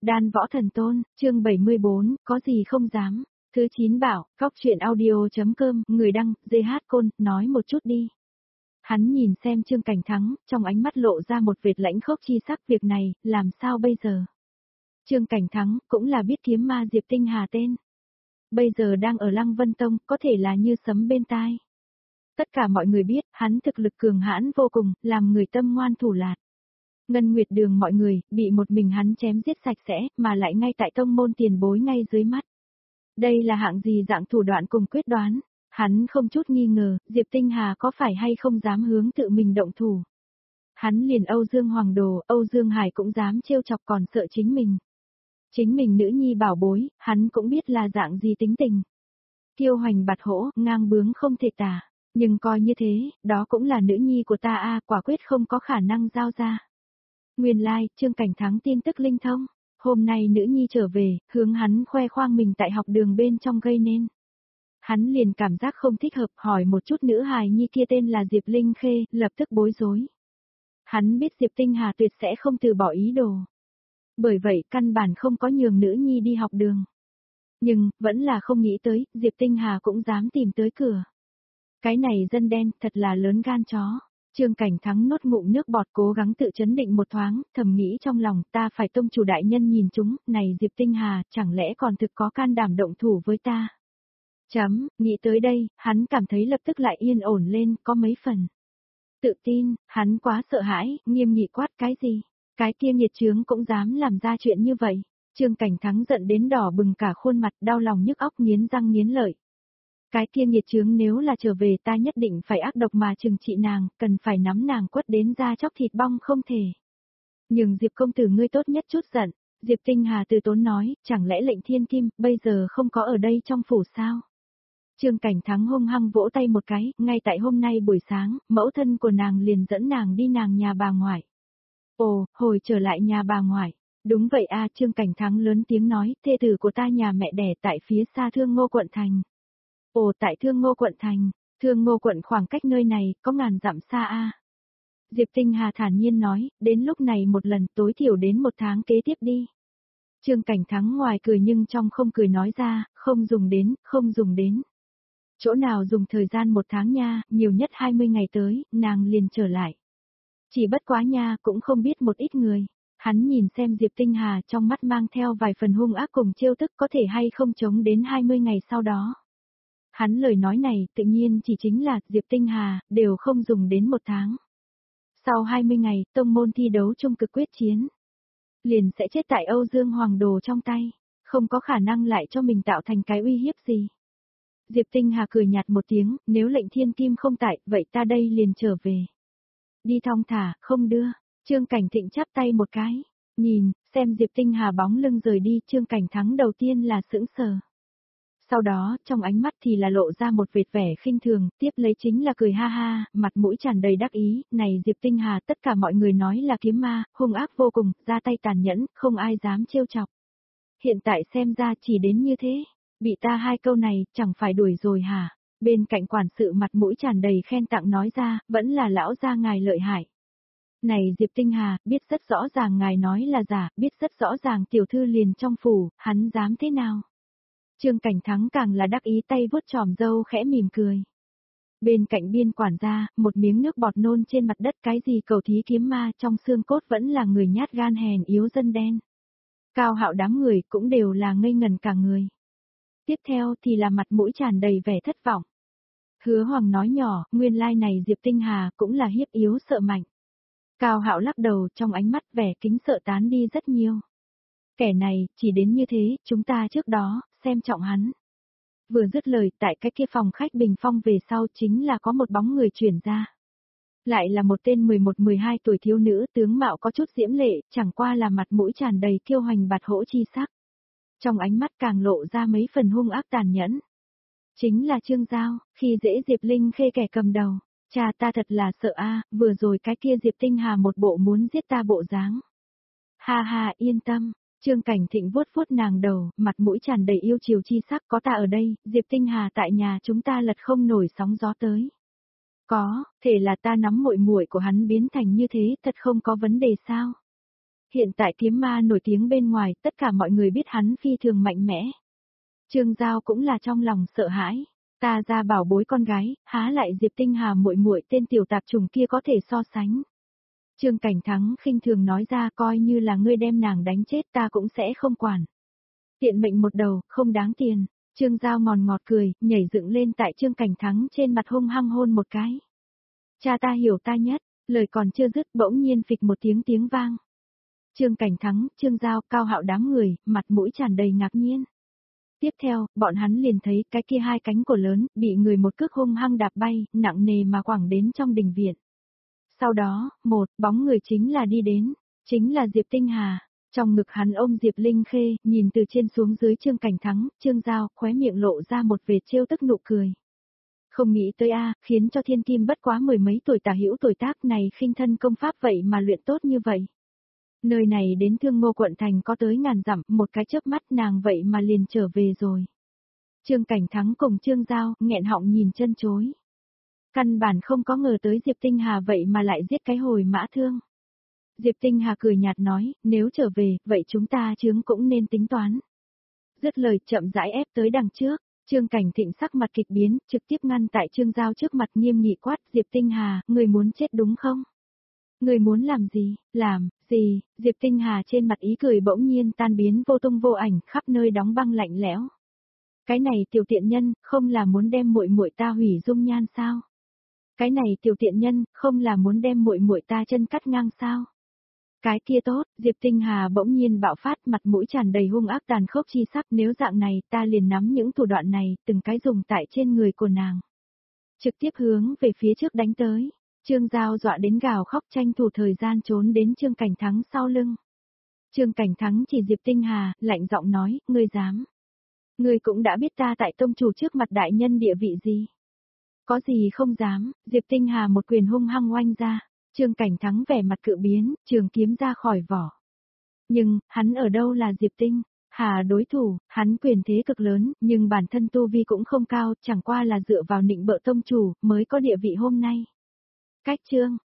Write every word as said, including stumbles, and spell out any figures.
Đan Võ Thần Tôn, chương bảy mươi bốn, có gì không dám. Thứ chín bảo, góc chuyện audio.com, người đăng, giê hát Côn, nói một chút đi. Hắn nhìn xem Trương Cảnh Thắng, trong ánh mắt lộ ra một vệt lãnh khốc chi sắc, việc này, làm sao bây giờ? Trương Cảnh Thắng, cũng là biết kiếm ma Diệp Tinh Hà tên. Bây giờ đang ở Lăng Vân Tông, có thể là như sấm bên tai. Tất cả mọi người biết, hắn thực lực cường hãn vô cùng, làm người tâm ngoan thủ lạt. Ngân Nguyệt Đường mọi người, bị một mình hắn chém giết sạch sẽ, mà lại ngay tại tông môn tiền bối ngay dưới mắt. Đây là hạng gì dạng thủ đoạn cùng quyết đoán, hắn không chút nghi ngờ, Diệp Tinh Hà có phải hay không dám hướng tự mình động thủ. Hắn liền Âu Dương Hoàng Đồ, Âu Dương Hải cũng dám trêu chọc còn sợ chính mình. Chính mình nữ nhi bảo bối, hắn cũng biết là dạng gì tính tình. Kiêu hoành bạt hỗ, ngang bướng không thể tả, nhưng coi như thế, đó cũng là nữ nhi của ta a, quả quyết không có khả năng giao ra. Nguyên lai, like, Trương Cảnh Thắng tin tức linh thông, hôm nay nữ nhi trở về, hướng hắn khoe khoang mình tại học đường bên trong gây nên. Hắn liền cảm giác không thích hợp, hỏi một chút nữ hài nhi kia tên là Diệp Linh Khê, lập tức bối rối. Hắn biết Diệp Tinh Hà tuyệt sẽ không từ bỏ ý đồ. Bởi vậy căn bản không có nhường nữ nhi đi học đường. Nhưng, vẫn là không nghĩ tới, Diệp Tinh Hà cũng dám tìm tới cửa. Cái này dân đen, thật là lớn gan chó. Trương Cảnh Thắng nuốt ngụm nước bọt cố gắng tự chấn định một thoáng, thầm nghĩ trong lòng ta phải tông chủ đại nhân nhìn chúng, này Diệp Tinh Hà, chẳng lẽ còn thực có can đảm động thủ với ta. Chấm, nghĩ tới đây, hắn cảm thấy lập tức lại yên ổn lên, có mấy phần. Tự tin, hắn quá sợ hãi, nghiêm nghị quát cái gì, cái kia nghiệt chướng cũng dám làm ra chuyện như vậy. Trương Cảnh Thắng giận đến đỏ bừng cả khuôn mặt, đau lòng nhức óc nghiến răng nghiến lợi. Cái kia nghiệt chướng nếu là trở về ta nhất định phải ác độc mà trừng trị nàng, cần phải nắm nàng quất đến da chóc thịt bong không thể. Nhưng Diệp công tử ngươi tốt nhất chút giận, Diệp Tinh Hà từ tốn nói, chẳng lẽ lệnh thiên kim, bây giờ không có ở đây trong phủ sao? Trương Cảnh Thắng hung hăng vỗ tay một cái, ngay tại hôm nay buổi sáng, mẫu thân của nàng liền dẫn nàng đi nàng nhà bà ngoại. Ồ, hồi trở lại nhà bà ngoại. Đúng vậy a, Trương Cảnh Thắng lớn tiếng nói, thê tử của ta nhà mẹ đẻ tại phía xa Thương Ngô quận thành. Ồ, tại Thương Ngô quận thành, Thương Ngô quận khoảng cách nơi này, có ngàn dặm xa a. Diệp Tinh Hà thản nhiên nói, đến lúc này một lần tối thiểu đến một tháng kế tiếp đi. Trương Cảnh Thắng ngoài cười nhưng trong không cười nói ra, không dùng đến, không dùng đến. Chỗ nào dùng thời gian một tháng nha, nhiều nhất hai mươi ngày tới, nàng liền trở lại. Chỉ bất quá nha, cũng không biết một ít người. Hắn nhìn xem Diệp Tinh Hà trong mắt mang theo vài phần hung ác cùng trêu tức có thể hay không chống đến hai mươi ngày sau đó. Hắn lời nói này tự nhiên chỉ chính là Diệp Tinh Hà, đều không dùng đến một tháng. Sau hai mươi ngày, tông môn thi đấu chung cực quyết chiến. Liền sẽ chết tại Âu Dương Hoàng Đồ trong tay, không có khả năng lại cho mình tạo thành cái uy hiếp gì. Diệp Tinh Hà cười nhạt một tiếng, nếu lệnh thiên kim không tại, vậy ta đây liền trở về. Đi thong thả, không đưa. Trương Cảnh Thịnh chắp tay một cái, nhìn, xem Diệp Tinh Hà bóng lưng rời đi, Trương Cảnh Thắng đầu tiên là sững sờ. Sau đó, trong ánh mắt thì là lộ ra một vệt vẻ khinh thường, tiếp lấy chính là cười ha ha, mặt mũi tràn đầy đắc ý, này Diệp Tinh Hà tất cả mọi người nói là kiếm ma, hung ác vô cùng, ra tay tàn nhẫn, không ai dám trêu chọc. Hiện tại xem ra chỉ đến như thế, bị ta hai câu này, chẳng phải đuổi rồi hả? Bên cạnh quản sự mặt mũi tràn đầy khen tặng nói ra, vẫn là lão gia ngài lợi hại. Này Diệp Tinh Hà, biết rất rõ ràng ngài nói là giả, biết rất rõ ràng tiểu thư liền trong phủ, hắn dám thế nào? Trương Cảnh Thắng càng là đắc ý tay vuốt tròm râu khẽ mỉm cười. Bên cạnh biên quản gia, một miếng nước bọt nôn trên mặt đất cái gì cầu thí kiếm ma trong xương cốt vẫn là người nhát gan hèn yếu dân đen. Cao Hạo đám người cũng đều là ngây ngần cả người. Tiếp theo thì là mặt mũi tràn đầy vẻ thất vọng. Hứa Hoàng nói nhỏ, nguyên lai này Diệp Tinh Hà cũng là hiếp yếu sợ mạnh. Cao Hạo lắc đầu, trong ánh mắt vẻ kính sợ tán đi rất nhiều. Kẻ này, chỉ đến như thế, chúng ta trước đó, xem trọng hắn. Vừa dứt lời, tại cái kia phòng khách bình phong về sau chính là có một bóng người chuyển ra. Lại là một tên mười một mười hai tuổi thiếu nữ, tướng mạo có chút diễm lệ, chẳng qua là mặt mũi tràn đầy kiêu hoành bạt hỗ chi sắc. Trong ánh mắt càng lộ ra mấy phần hung ác tàn nhẫn. Chính là Trương Giao, khi dễ Diệp Linh Khê kẻ cầm đầu. Cha ta thật là sợ a, vừa rồi cái kia Diệp Tinh Hà một bộ muốn giết ta bộ dáng. Ha ha, yên tâm. Trương Cảnh Thịnh vuốt vuốt nàng đầu, mặt mũi tràn đầy yêu chiều chi sắc, có ta ở đây, Diệp Tinh Hà tại nhà chúng ta lật không nổi sóng gió tới. Có, thể là ta nắm muội muội của hắn biến thành như thế, thật không có vấn đề sao? Hiện tại kiếm ma nổi tiếng bên ngoài, tất cả mọi người biết hắn phi thường mạnh mẽ. Trương Giao cũng là trong lòng sợ hãi. Ta ra bảo bối con gái, há lại Diệp Tinh Hà muội muội tên tiểu tạp trùng kia có thể so sánh. Trương Cảnh Thắng khinh thường nói ra, coi như là ngươi đem nàng đánh chết ta cũng sẽ không quản. Tiện mệnh một đầu, không đáng tiền. Trương Giao ngòn ngọt cười, nhảy dựng lên tại Trương Cảnh Thắng trên mặt hung hăng hôn một cái. Cha ta hiểu ta nhất, lời còn chưa dứt bỗng nhiên phịch một tiếng tiếng vang. Trương Cảnh Thắng, Trương Giao, Cao Hạo đám người, mặt mũi tràn đầy ngạc nhiên. Tiếp theo, bọn hắn liền thấy cái kia hai cánh cổ lớn, bị người một cước hung hăng đạp bay, nặng nề mà quẳng đến trong đình viện. Sau đó, một bóng người chính là đi đến, chính là Diệp Tinh Hà. Trong ngực hắn ôm Diệp Linh Khê, nhìn từ trên xuống dưới Trương Cảnh Thắng, Trương Giao, khóe miệng lộ ra một vệt trêu tức nụ cười. Không nghĩ tới a, khiến cho thiên kim bất quá mười mấy tuổi tả hữu tuổi tác này khinh thân công pháp vậy mà luyện tốt như vậy. Nơi này đến Thương Ngô quận thành có tới ngàn dặm, một cái chớp mắt nàng vậy mà liền trở về rồi. Trương Cảnh Thắng cùng Trương Giao, nghẹn họng nhìn chân chối. Căn bản không có ngờ tới Diệp Tinh Hà vậy mà lại giết cái hồi mã thương. Diệp Tinh Hà cười nhạt nói, nếu trở về, vậy chúng ta chướng cũng nên tính toán. Dứt lời chậm rãi ép tới đằng trước, Trương Cảnh Thịnh sắc mặt kịch biến, trực tiếp ngăn tại Trương Giao trước mặt nghiêm nghị quát, Diệp Tinh Hà, người muốn chết đúng không? Người muốn làm gì, làm, gì, Diệp Tinh Hà trên mặt ý cười bỗng nhiên tan biến vô tung vô ảnh, khắp nơi đóng băng lạnh lẽo. Cái này tiểu tiện nhân, không là muốn đem muội muội ta hủy dung nhan sao? Cái này tiểu tiện nhân, không là muốn đem muội muội ta chân cắt ngang sao? Cái kia tốt, Diệp Tinh Hà bỗng nhiên bạo phát, mặt mũi tràn đầy hung ác tàn khốc chi sắc, nếu dạng này, ta liền nắm những thủ đoạn này, từng cái dùng tại trên người của nàng. Trực tiếp hướng về phía trước đánh tới. Trương Giao dọa đến gào khóc tranh thủ thời gian trốn đến Trương Cảnh Thắng sau lưng. Trương Cảnh Thắng chỉ Diệp Tinh Hà, lạnh giọng nói, ngươi dám. Ngươi cũng đã biết ta tại tông chủ trước mặt đại nhân địa vị gì. Có gì không dám, Diệp Tinh Hà một quyền hung hăng oanh ra. Trương Cảnh Thắng vẻ mặt cự biến, trường kiếm ra khỏi vỏ. Nhưng, hắn ở đâu là Diệp Tinh? Hà đối thủ, hắn quyền thế cực lớn, nhưng bản thân tu vi cũng không cao, chẳng qua là dựa vào nịnh bợ tông chủ, mới có địa vị hôm nay. Cách chương,